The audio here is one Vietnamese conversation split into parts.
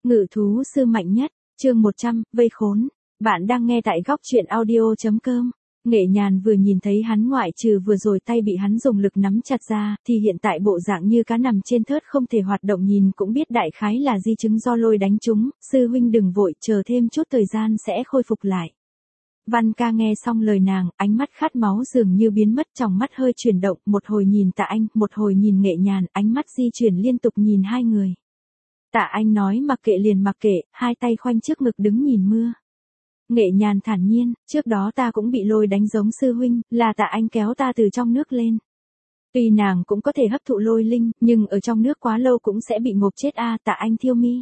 Ngự thú sư mạnh nhất, chương 100, vây khốn. Bạn đang nghe tại góc truyện audio.com. Nghệ Nhàn vừa nhìn thấy hắn ngoại trừ vừa rồi tay bị hắn dùng lực nắm chặt ra, thì hiện tại bộ dạng như cá nằm trên thớt không thể hoạt động nhìn cũng biết đại khái là di chứng do lôi đánh trúng, sư huynh đừng vội, chờ thêm chút thời gian sẽ khôi phục lại. Văn ca nghe xong lời nàng, ánh mắt khát máu dường như biến mất, tròng mắt hơi chuyển động, một hồi nhìn Tạ Anh, một hồi nhìn Nghệ Nhàn, ánh mắt di chuyển liên tục nhìn hai người. Tạ Anh nói mặc kệ liền mặc kệ, hai tay khoanh trước ngực đứng nhìn mưa. Nghệ Nhàn thản nhiên, trước đó ta cũng bị lôi đánh giống sư huynh, là Tạ Anh kéo ta từ trong nước lên. Tuy nàng cũng có thể hấp thụ lôi linh, nhưng ở trong nước quá lâu cũng sẽ bị ngộp chết a. Tạ Anh thiêu mi.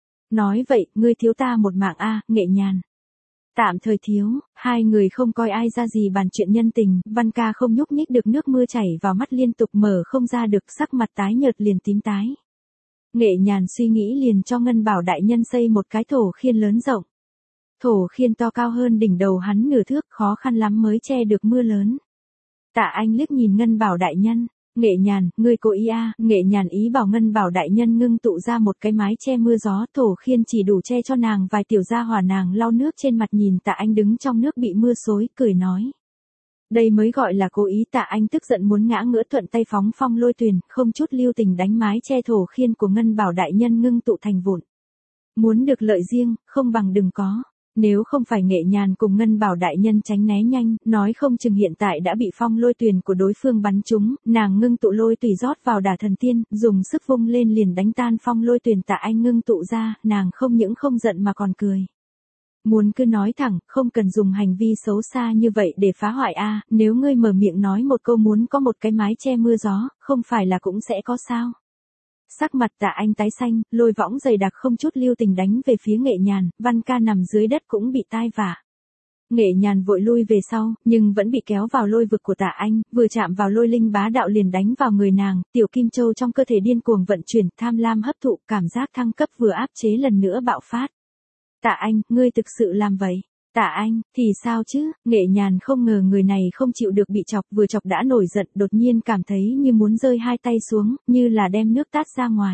Nói vậy, ngươi thiếu ta một mạng a. Nghệ Nhàn. Tạm thời thiếu, hai người không coi ai ra gì bàn chuyện nhân tình, Văn ca không nhúc nhích được, nước mưa chảy vào mắt liên tục mở không ra được, sắc mặt tái nhợt liền tím tái. Nghệ Nhàn suy nghĩ liền cho Ngân Bảo đại nhân xây một cái thổ khiên lớn rộng. Thổ khiên to cao hơn đỉnh đầu hắn nửa thước, khó khăn lắm mới che được mưa lớn. Tạ Anh liếc nhìn Ngân Bảo đại nhân, Nghệ Nhàn, ngươi cố ý a. Nghệ Nhàn ý bảo Ngân Bảo đại nhân ngưng tụ ra một cái mái che mưa gió, thổ khiên chỉ đủ che cho nàng vài tiểu gia hỏa. Nàng lau nước trên mặt nhìn Tạ Anh đứng trong nước bị mưa xối, cười nói. Đây mới gọi là cố ý. Tạ Anh tức giận muốn ngã ngửa, thuận tay phóng phong lôi tuyền, không chút lưu tình đánh mái che thổ khiên của Ngân Bảo đại nhân ngưng tụ thành vụn. Muốn được lợi riêng, không bằng đừng có. Nếu không phải Nghệ Nhàn cùng Ngân Bảo đại nhân tránh né nhanh, nói không chừng hiện tại đã bị phong lôi tuyền của đối phương bắn trúng, nàng ngưng tụ lôi tùy rót vào đả thần tiên, dùng sức vung lên liền đánh tan phong lôi tuyền. Tạ Anh ngưng tụ ra, nàng không những không giận mà còn cười. Muốn cứ nói thẳng, không cần dùng hành vi xấu xa như vậy để phá hoại a. Nếu ngươi mở miệng nói một câu muốn có một cái mái che mưa gió, không phải là cũng sẽ có sao. Sắc mặt Tạ Anh tái xanh, lôi võng dày đặc không chút lưu tình đánh về phía Nghệ Nhàn, Văn ca nằm dưới đất cũng bị tai vạ. Nghệ Nhàn vội lui về sau, nhưng vẫn bị kéo vào lôi vực của Tạ Anh, vừa chạm vào lôi linh bá đạo liền đánh vào người nàng, tiểu kim châu trong cơ thể điên cuồng vận chuyển, tham lam hấp thụ, cảm giác thăng cấp vừa áp chế lần nữa bạo phát. Tạ Anh, ngươi thực sự làm vậy? Tạ Anh, thì sao chứ? Nghệ Nhàn không ngờ người này không chịu được bị chọc, vừa chọc đã nổi giận, đột nhiên cảm thấy như muốn rơi hai tay xuống, như là đem nước tát ra ngoài.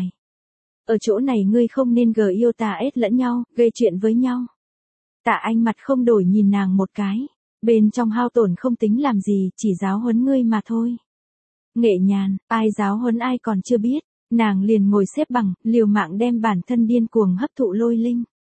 Ở chỗ này ngươi không nên yêu tà ết lẫn nhau, gây chuyện với nhau. Tạ Anh mặt không đổi nhìn nàng một cái, bên trong hao tổn không tính làm gì, chỉ giáo huấn ngươi mà thôi. Nghệ Nhàn, ai giáo huấn ai còn chưa biết, nàng liền ngồi xếp bằng, liều mạng đem bản thân điên cuồng hấp thụ lôi linh.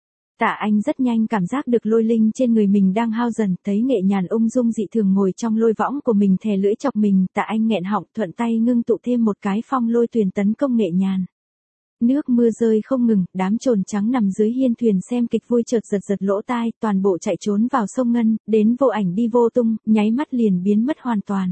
Tạ Anh rất nhanh cảm giác được lôi linh trên người mình đang hao dần, thấy Nghệ Nhàn ung dung dị thường ngồi trong lôi võng của mình thè lưỡi chọc mình, Tạ Anh nghẹn họng, thuận tay ngưng tụ thêm một cái phong lôi tuyền tấn công Nghệ Nhàn. Nước mưa rơi không ngừng, đám trồn trắng nằm dưới hiên thuyền xem kịch vui chợt giật lỗ tai, toàn bộ chạy trốn vào sông Ngân, đến vô ảnh đi vô tung, nháy mắt liền biến mất hoàn toàn.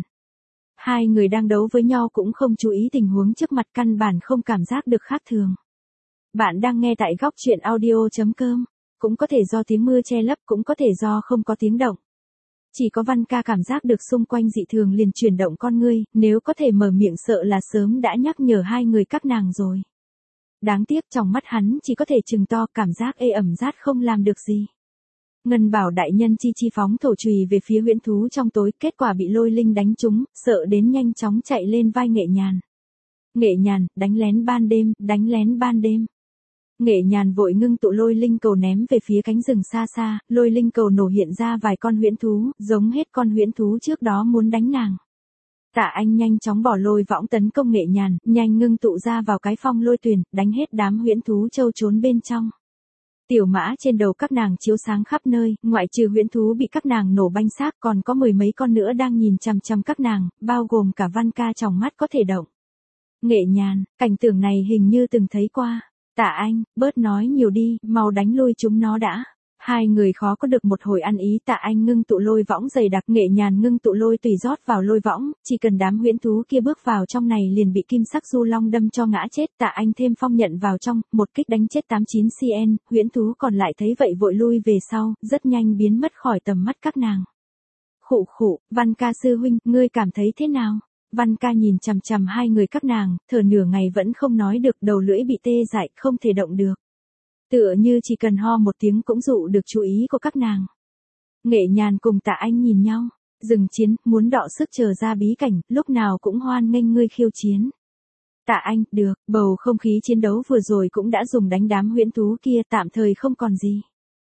Hai người đang đấu với nhau cũng không chú ý tình huống trước mặt, căn bản không cảm giác được khác thường. Bạn đang nghe tại góc truyện audio.com. Cũng có thể do tiếng mưa che lấp, cũng có thể do không có tiếng động. Chỉ có Văn ca cảm giác được xung quanh dị thường liền chuyển động con ngươi, nếu có thể mở miệng sợ là sớm đã nhắc nhở hai người các nàng rồi. Đáng tiếc trong mắt hắn chỉ có thể trừng to, cảm giác ê ẩm rát không làm được gì. Ngân Bảo đại nhân chi phóng thổ chùy về phía huyễn thú trong tối, kết quả bị lôi linh đánh trúng, sợ đến nhanh chóng chạy lên vai Nghệ Nhàn. Nghệ Nhàn, đánh lén ban đêm, đánh lén ban đêm. Nghệ Nhàn vội ngưng tụ lôi linh cầu ném về phía cánh rừng xa xa, lôi linh cầu nổ hiện ra vài con huyễn thú, giống hết con huyễn thú trước đó muốn đánh nàng. Tạ Anh nhanh chóng bỏ lôi võng tấn công Nghệ Nhàn, nhanh ngưng tụ ra vào cái phong lôi tuyền, đánh hết đám huyễn thú trâu trốn bên trong. Tiểu mã trên đầu các nàng chiếu sáng khắp nơi, ngoại trừ huyễn thú bị các nàng nổ banh xác còn có mười mấy con nữa đang nhìn chằm chằm các nàng, bao gồm cả Văn ca trong mắt có thể động. Nghệ Nhàn, cảnh tượng này hình như từng thấy qua. Tạ Anh, bớt nói nhiều đi, mau đánh lui chúng nó đã. Hai người khó có được một hồi ăn ý. Tạ Anh ngưng tụ lôi võng dày đặc, Nghệ Nhàn ngưng tụ lôi tùy rót vào lôi võng, chỉ cần đám huyễn thú kia bước vào trong này liền bị kim sắc du long đâm cho ngã chết. Tạ Anh thêm phong nhận vào trong, một kích đánh chết 89 cn, huyễn thú còn lại thấy vậy vội lui về sau, rất nhanh biến mất khỏi tầm mắt các nàng. Khụ khụ, Văn ca sư huynh, ngươi cảm thấy thế nào? Văn ca nhìn chằm chằm hai người các nàng, thở nửa ngày vẫn không nói được, đầu lưỡi bị tê dại, không thể động được. Tựa như chỉ cần ho một tiếng cũng dụ được chú ý của các nàng. Nghệ Nhàn cùng Tạ Anh nhìn nhau, dừng chiến, muốn đọ sức chờ ra bí cảnh, lúc nào cũng hoan nghênh ngươi khiêu chiến. Tạ Anh, được, bầu không khí chiến đấu vừa rồi cũng đã dùng đánh đám huyễn thú kia, tạm thời không còn gì.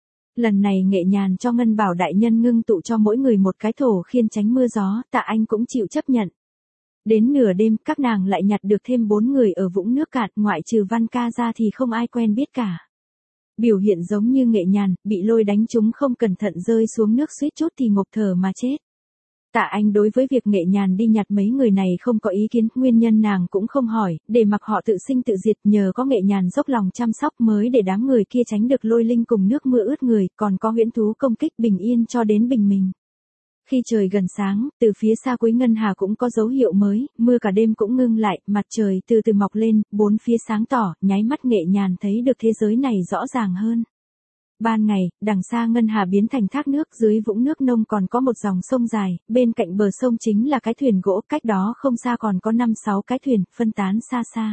Lần này Nghệ Nhàn cho Ngân Bảo đại nhân ngưng tụ cho mỗi người một cái thổ khiên tránh mưa gió, Tạ Anh cũng chịu chấp nhận. Đến nửa đêm, các nàng lại nhặt được thêm 4 người ở vũng nước cạn, ngoại trừ Văn Ca ra thì không ai quen biết cả. Biểu hiện giống như Nghệ Nhàn, bị lôi đánh chúng không cẩn thận rơi xuống nước suýt chút thì ngộp thở mà chết. Tạ Anh đối với việc Nghệ Nhàn đi nhặt mấy người này không có ý kiến, nguyên nhân nàng cũng không hỏi, để mặc họ tự sinh tự diệt, nhờ có Nghệ Nhàn dốc lòng chăm sóc mới để đám người kia tránh được lôi linh cùng nước mưa ướt người, còn có huyễn thú công kích bình yên cho đến bình minh. Khi trời gần sáng, từ phía xa cuối ngân hà cũng có dấu hiệu mới, mưa cả đêm cũng ngưng lại, mặt trời từ từ mọc lên, bốn phía sáng tỏ, nháy mắt Nghệ Nhàn thấy được thế giới này rõ ràng hơn. Ban ngày, đằng xa ngân hà biến thành thác nước, dưới vũng nước nông còn có một dòng sông dài, bên cạnh bờ sông chính là cái thuyền gỗ, cách đó không xa còn có 5-6 cái thuyền, phân tán xa xa.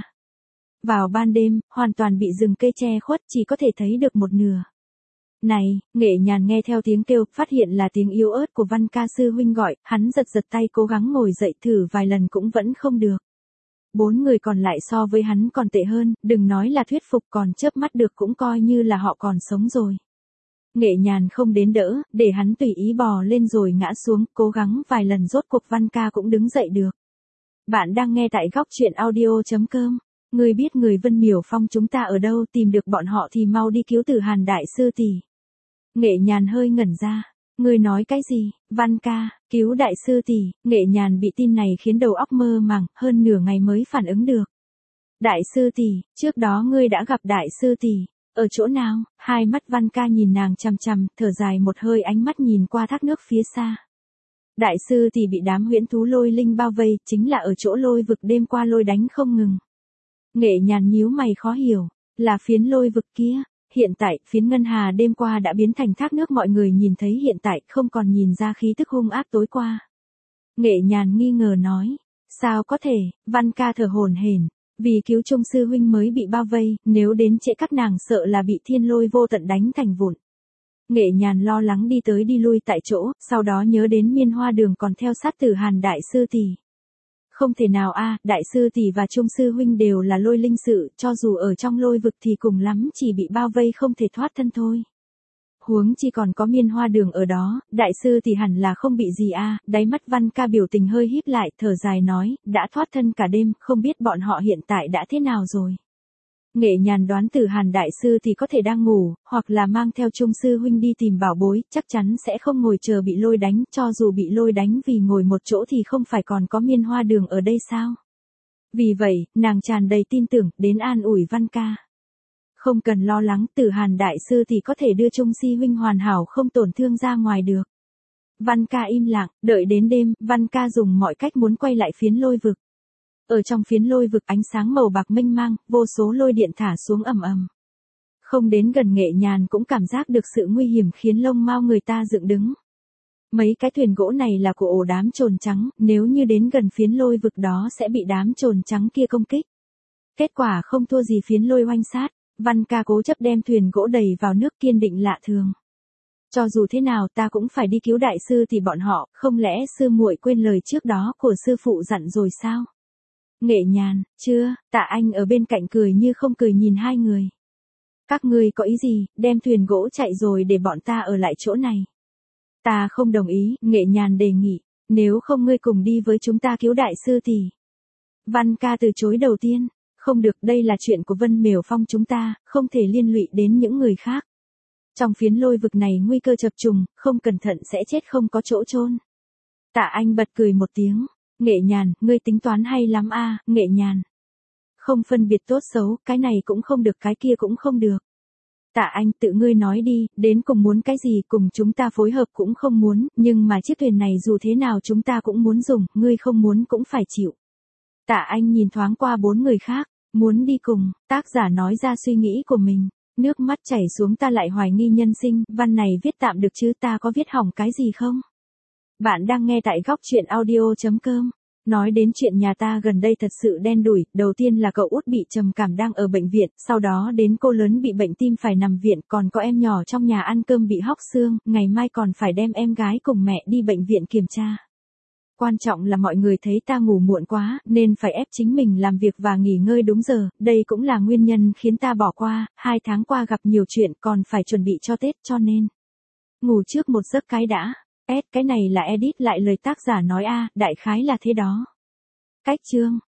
Vào ban đêm, hoàn toàn bị rừng cây che khuất, chỉ có thể thấy được một nửa. Này, Nghệ Nhàn nghe theo tiếng kêu, phát hiện là tiếng yếu ớt của Văn Ca sư huynh gọi, hắn giật giật tay cố gắng ngồi dậy thử vài lần cũng vẫn không được. 4 người còn lại so với hắn còn tệ hơn, đừng nói là thuyết phục, còn chớp mắt được cũng coi như là họ còn sống rồi. Nghệ Nhàn không đến đỡ, để hắn tùy ý bò lên rồi ngã xuống, cố gắng vài lần rốt cuộc Văn Ca cũng đứng dậy được. Bạn đang nghe tại góc truyện audio.com. Ngươi biết người Vân Miểu Phong chúng ta ở đâu, tìm được bọn họ thì mau đi cứu Tử Hàn đại sư tỷ. Nghệ Nhàn hơi ngẩn ra. Ngươi nói cái gì? Văn Ca, cứu đại sư tỷ. Nghệ Nhàn bị tin này khiến đầu óc mơ màng, hơn nửa ngày mới phản ứng được. Đại sư tỷ, trước đó ngươi đã gặp đại sư tỷ. Ở chỗ nào? Hai mắt Văn Ca nhìn nàng chằm chằm, thở dài một hơi, ánh mắt nhìn qua thác nước phía xa. Đại sư tỷ bị đám huyễn thú lôi linh bao vây, chính là ở chỗ lôi vực đêm qua lôi đánh không ngừng. Nghệ Nhàn nhíu mày khó hiểu, là phiến lôi vực kia. Hiện tại, phiến ngân hà đêm qua đã biến thành thác nước, mọi người nhìn thấy hiện tại không còn nhìn ra khí tức hung ác tối qua. Nghệ Nhàn nghi ngờ nói, sao có thể? Văn Ca thở hổn hển, vì cứu Trung sư huynh mới bị bao vây, nếu đến trễ các nàng sợ là bị thiên lôi vô tận đánh thành vụn. Nghệ Nhàn lo lắng đi tới đi lui tại chỗ, sau đó nhớ đến Miên Hoa Đường còn theo sát Tử Hàn đại sư tỷ. Không thể nào a, đại sư tỷ và Trung sư huynh đều là lôi linh sự, cho dù ở trong lôi vực thì cùng lắm chỉ bị bao vây không thể thoát thân thôi. Huống chi còn có Miên Hoa Đường ở đó, đại sư tỷ hẳn là không bị gì a. Đáy mắt Văn Ca biểu tình hơi híp lại, thở dài nói, đã thoát thân cả đêm, không biết bọn họ hiện tại đã thế nào rồi. Nghệ Nhàn đoán Tử Hàn đại sư thì có thể đang ngủ, hoặc là mang theo Trung sư huynh đi tìm bảo bối, chắc chắn sẽ không ngồi chờ bị lôi đánh, cho dù bị lôi đánh vì ngồi một chỗ thì không phải còn có Miên Hoa Đường ở đây sao? Vì vậy, nàng tràn đầy tin tưởng, đến an ủi Văn Ca. Không cần lo lắng, Tử Hàn đại sư thì có thể đưa Trung sư huynh hoàn hảo không tổn thương ra ngoài được. Văn Ca im lặng, đợi đến đêm, Văn Ca dùng mọi cách muốn quay lại phiến lôi vực. Ở trong phiến lôi vực ánh sáng màu bạc mênh mang, vô số lôi điện thả xuống ầm ầm. Không đến gần Nghệ Nhàn cũng cảm giác được sự nguy hiểm khiến lông mao người ta dựng đứng. Mấy cái thuyền gỗ này là của ổ đám trồn trắng, nếu như đến gần phiến lôi vực đó sẽ bị đám trồn trắng kia công kích. Kết quả không thua gì phiến lôi oanh sát, Văn Ca cố chấp đem thuyền gỗ đẩy vào nước, kiên định lạ thường. Cho dù thế nào ta cũng phải đi cứu đại sư thì bọn họ, không lẽ sư muội quên lời trước đó của sư phụ dặn rồi sao? Nghệ Nhàn, chưa, Tạ Anh ở bên cạnh cười như không cười nhìn hai người. Các ngươi có ý gì, đem thuyền gỗ chạy rồi để bọn ta ở lại chỗ này. Ta không đồng ý, Nghệ Nhàn đề nghị, nếu không ngươi cùng đi với chúng ta cứu đại sư thì. Văn Ca từ chối đầu tiên, không được, đây là chuyện của Vân Miểu Phong chúng ta, không thể liên lụy đến những người khác. Trong phiến lôi vực này nguy cơ chập trùng, không cẩn thận sẽ chết không có chỗ chôn. Tạ Anh bật cười một tiếng. Nghệ Nhàn, ngươi tính toán hay lắm a, Nghệ Nhàn. Không phân biệt tốt xấu, cái này cũng không được cái kia cũng không được. Tạ Anh, tự ngươi nói đi, đến cùng muốn cái gì, cùng chúng ta phối hợp cũng không muốn, nhưng mà chiếc thuyền này dù thế nào chúng ta cũng muốn dùng, ngươi không muốn cũng phải chịu. Tạ Anh nhìn thoáng qua 4 người khác, muốn đi cùng, tác giả nói ra suy nghĩ của mình. Nước mắt chảy xuống, ta lại hoài nghi nhân sinh, văn này viết tạm được chứ ta có viết hỏng cái gì không? Bạn đang nghe tại góc truyện audio.com. Nói đến chuyện nhà ta gần đây thật sự đen đủi, đầu tiên là cậu út bị trầm cảm đang ở bệnh viện, sau đó đến cô lớn bị bệnh tim phải nằm viện, còn có em nhỏ trong nhà ăn cơm bị hóc xương, ngày mai còn phải đem em gái cùng mẹ đi bệnh viện kiểm tra. Quan trọng là mọi người thấy ta ngủ muộn quá, nên phải ép chính mình làm việc và nghỉ ngơi đúng giờ, đây cũng là nguyên nhân khiến ta bỏ qua, 2 tháng qua gặp nhiều chuyện còn phải chuẩn bị cho Tết cho nên. Ngủ trước một giấc cái đã. Cái này là edit lại lời tác giả nói đại khái là thế đó. Cách chương.